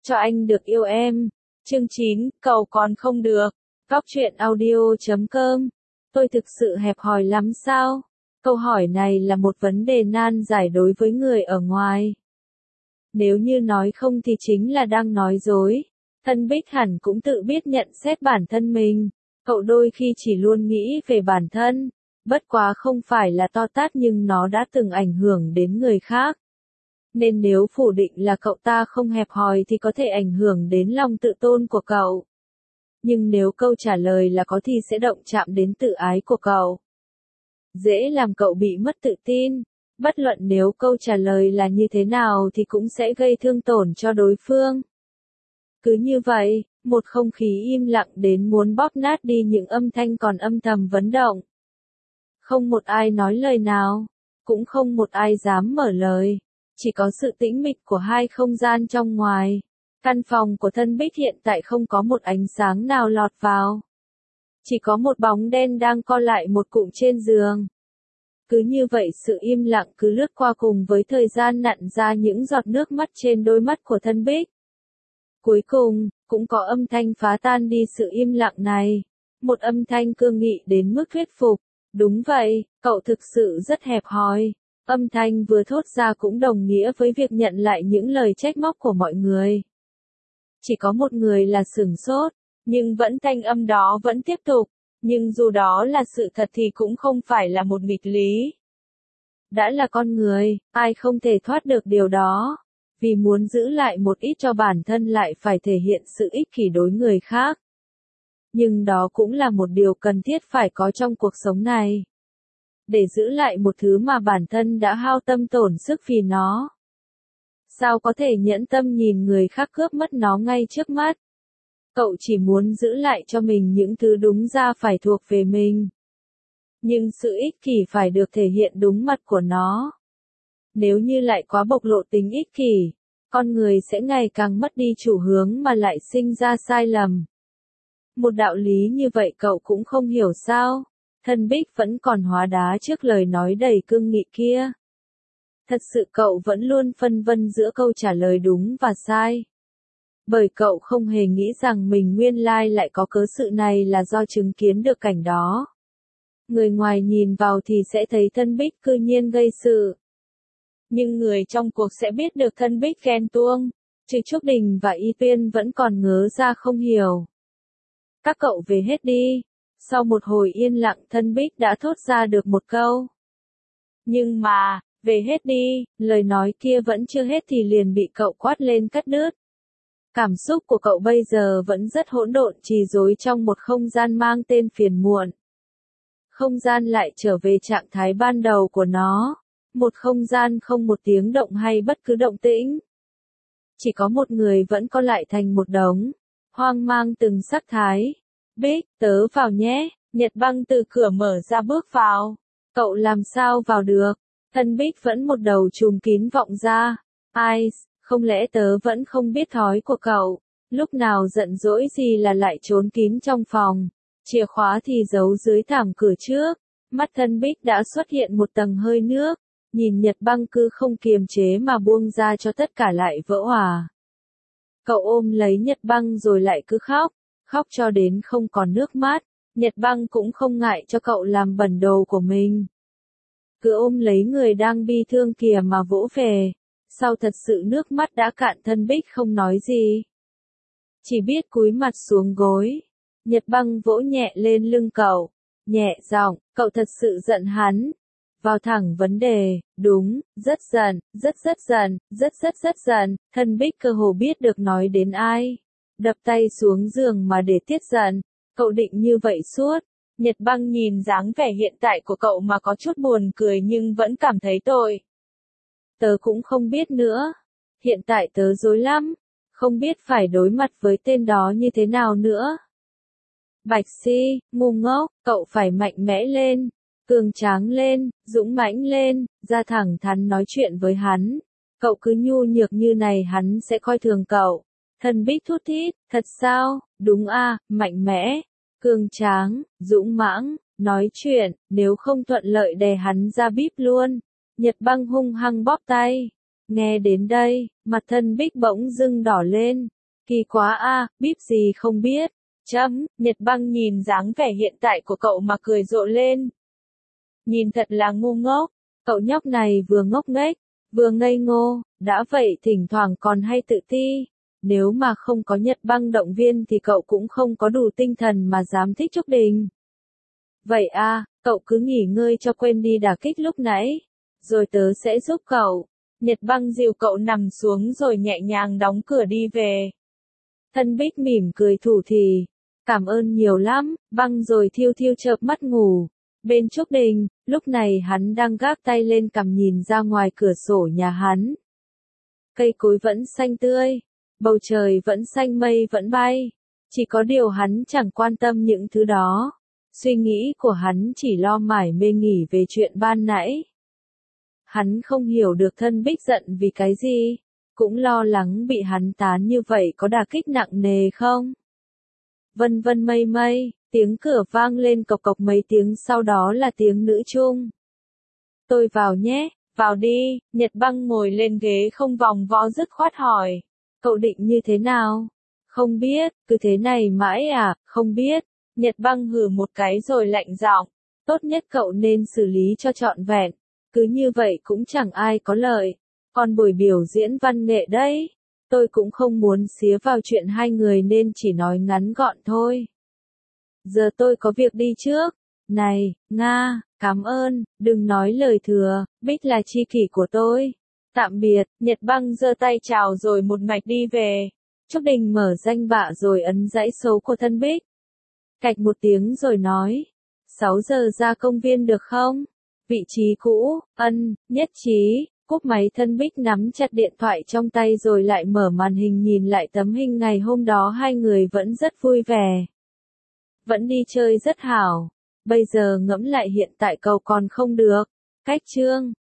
Cho anh được yêu em. Chương 9, cầu còn không được. Góc truyện audio.com. Tôi thực sự hẹp hòi lắm sao? Câu hỏi này là một vấn đề nan giải đối với người ở ngoài. Nếu như nói không thì chính là đang nói dối. Thân Bích hẳn cũng tự biết nhận xét bản thân mình. Cậu đôi khi chỉ luôn nghĩ về bản thân. Bất quá không phải là to tát nhưng nó đã từng ảnh hưởng đến người khác. Nên nếu phủ định là cậu ta không hẹp hòi thì có thể ảnh hưởng đến lòng tự tôn của cậu. Nhưng nếu câu trả lời là có thì sẽ động chạm đến tự ái của cậu. Dễ làm cậu bị mất tự tin. Bất luận nếu câu trả lời là như thế nào thì cũng sẽ gây thương tổn cho đối phương. Cứ như vậy, một không khí im lặng đến muốn bóp nát đi những âm thanh còn âm thầm vấn động. Không một ai nói lời nào, cũng không một ai dám mở lời. Chỉ có sự tĩnh mịch của hai không gian trong ngoài. Căn phòng của Thân Bích hiện tại không có một ánh sáng nào lọt vào. Chỉ có một bóng đen đang co lại một cụm trên giường. Cứ như vậy sự im lặng cứ lướt qua cùng với thời gian nặn ra những giọt nước mắt trên đôi mắt của Thân Bích. Cuối cùng, cũng có âm thanh phá tan đi sự im lặng này. Một âm thanh cương nghị đến mức thuyết phục. Đúng vậy, cậu thực sự rất hẹp hòi. Âm thanh vừa thốt ra cũng đồng nghĩa với việc nhận lại những lời trách móc của mọi người. Chỉ có một người là sửng sốt, nhưng thanh âm đó vẫn tiếp tục. Nhưng dù đó là sự thật thì cũng không phải là một nghịch lý. Đã là con người, ai không thể thoát được điều đó. Vì muốn giữ lại một ít cho bản thân lại phải thể hiện sự ích kỷ đối người khác. Nhưng đó cũng là một điều cần thiết phải có trong cuộc sống này. Để giữ lại một thứ mà bản thân đã hao tâm tổn sức vì nó. Sao có thể nhẫn tâm nhìn người khác cướp mất nó ngay trước mắt? Cậu chỉ muốn giữ lại cho mình những thứ đúng ra phải thuộc về mình. Nhưng sự ích kỷ phải được thể hiện đúng mặt của nó. Nếu như lại quá bộc lộ tính ích kỷ, con người sẽ ngày càng mất đi chủ hướng mà lại sinh ra sai lầm. Một đạo lý như vậy cậu cũng không hiểu sao? Thân Bích vẫn còn hóa đá trước lời nói đầy cương nghị kia. Thật sự cậu vẫn luôn phân vân giữa câu trả lời đúng và sai. Bởi cậu không hề nghĩ rằng mình nguyên lai lại có cớ sự này là do chứng kiến được cảnh đó. Người ngoài nhìn vào thì sẽ thấy Thân Bích cư nhiên gây sự. Nhưng người trong cuộc sẽ biết được Thân Bích ghen tuông. Trừ Trúc Đình và Y Tuyên vẫn còn ngớ ra không hiểu. Các cậu về hết đi. Sau một hồi yên lặng Thân Bích đã thốt ra được một câu. Nhưng mà, về hết đi, lời nói kia vẫn chưa hết thì liền bị cậu quát lên cắt đứt. Cảm xúc của cậu bây giờ vẫn rất hỗn độn trì rối trong một không gian mang tên phiền muộn. Không gian lại trở về trạng thái ban đầu của nó. Một không gian không một tiếng động hay bất cứ động tĩnh. Chỉ có một người vẫn co lại thành một đống. Hoang mang từng sắc thái. Bích, tớ vào nhé. Nhật Băng từ cửa mở ra bước vào. Cậu làm sao vào được? Thân Bích vẫn một đầu trùm kín vọng ra. Ai, không lẽ tớ vẫn không biết thói của cậu? Lúc nào giận dỗi gì là lại trốn kín trong phòng. Chìa khóa thì giấu dưới thảm cửa trước. Mắt Thân Bích đã xuất hiện một tầng hơi nước. Nhìn Nhật Băng cứ không kiềm chế mà buông ra cho tất cả lại vỡ òa. Cậu ôm lấy Nhật Băng rồi lại cứ khóc. Khóc cho đến không còn nước mắt. Nhật Băng cũng không ngại cho cậu làm bẩn đồ của mình. Cứ ôm lấy người đang bi thương kìa mà vỗ về. Sau thật sự nước mắt đã cạn Thân Bích không nói gì. Chỉ biết cúi mặt xuống gối. Nhật Băng vỗ nhẹ lên lưng cậu. Nhẹ giọng, cậu thật sự giận hắn. Vào thẳng vấn đề, đúng, rất giận, rất giận, rất giận. Thân Bích cơ hồ biết được nói đến ai. Đập tay xuống giường mà để tiết giận. Cậu định như vậy suốt. Nhật Băng nhìn dáng vẻ hiện tại của cậu mà có chút buồn cười nhưng vẫn cảm thấy tội. Tớ cũng không biết nữa. Hiện tại tớ rối lắm. Không biết phải đối mặt với tên đó như thế nào nữa. Bạch Si, ngu ngốc, cậu phải mạnh mẽ lên. Cường tráng lên, dũng mãnh lên, ra thẳng thắn nói chuyện với hắn. Cậu cứ nhu nhược như này hắn sẽ coi thường cậu. Thân Bích thút thít, thật sao, đúng à, mạnh mẽ, cường tráng, dũng mãnh, nói chuyện, nếu không thuận lợi đè hắn ra bíp luôn. Nhật Băng hung hăng bóp tay. Nghe đến đây, mặt Thân Bích bỗng dưng đỏ lên. Kỳ quá a, bíp gì không biết. Nhật Băng nhìn dáng vẻ hiện tại của cậu mà cười rộ lên. Nhìn thật là ngu ngốc, cậu nhóc này vừa ngốc nghếch, vừa ngây ngô, đã vậy thỉnh thoảng còn hay tự ti. Nếu mà không có Nhật Băng động viên thì cậu cũng không có đủ tinh thần mà dám thích Trúc Đình. Vậy à, cậu cứ nghỉ ngơi cho quên đi đả kích lúc nãy, rồi tớ sẽ giúp cậu. Nhật Băng dìu cậu nằm xuống rồi nhẹ nhàng đóng cửa đi về. Thân Bích mỉm cười thủ thỉ, cảm ơn nhiều lắm, Băng rồi thiêu thiêu chợp mắt ngủ. Bên Trúc Đình, lúc này hắn đang gác tay lên cằm nhìn ra ngoài cửa sổ nhà hắn. Cây cối vẫn xanh tươi, bầu trời vẫn xanh mây vẫn bay, chỉ có điều hắn chẳng quan tâm những thứ đó. Suy nghĩ của hắn chỉ lo mải mê nghỉ về chuyện ban nãy. Hắn không hiểu được Thân Bích giận vì cái gì, cũng lo lắng bị hắn tán như vậy có đả kích nặng nề không. Vân vân mây mây, tiếng cửa vang lên cộc cộc mấy tiếng sau đó là tiếng nữ chung. Tôi vào nhé, vào đi, Nhật Băng ngồi lên ghế không vòng vo dứt khoát hỏi. Cậu định như thế nào? Không biết, cứ thế này mãi à, không biết. Nhật Băng hừ một cái rồi lạnh giọng. Tốt nhất cậu nên xử lý cho trọn vẹn. Cứ như vậy cũng chẳng ai có lợi. Còn buổi biểu diễn văn nghệ đấy. Tôi cũng không muốn xía vào chuyện hai người nên chỉ nói ngắn gọn thôi. Giờ tôi có việc đi trước. Này, Nga, cảm ơn, đừng nói lời thừa, Bích là tri kỷ của tôi. Tạm biệt, Nhật Băng giơ tay chào rồi một mạch đi về. Trúc Đình mở danh bạ rồi ấn dãy số của Thân Bích. Cạch một tiếng rồi nói. 6 giờ ra công viên được không? Vị trí cũ, nhất trí. Cúp máy. Thân Bích nắm chặt điện thoại trong tay rồi lại mở màn hình nhìn lại tấm hình ngày hôm đó hai người vẫn rất vui vẻ. Vẫn đi chơi rất hảo. Bây giờ ngẫm lại hiện tại cậu còn không được. Cách chương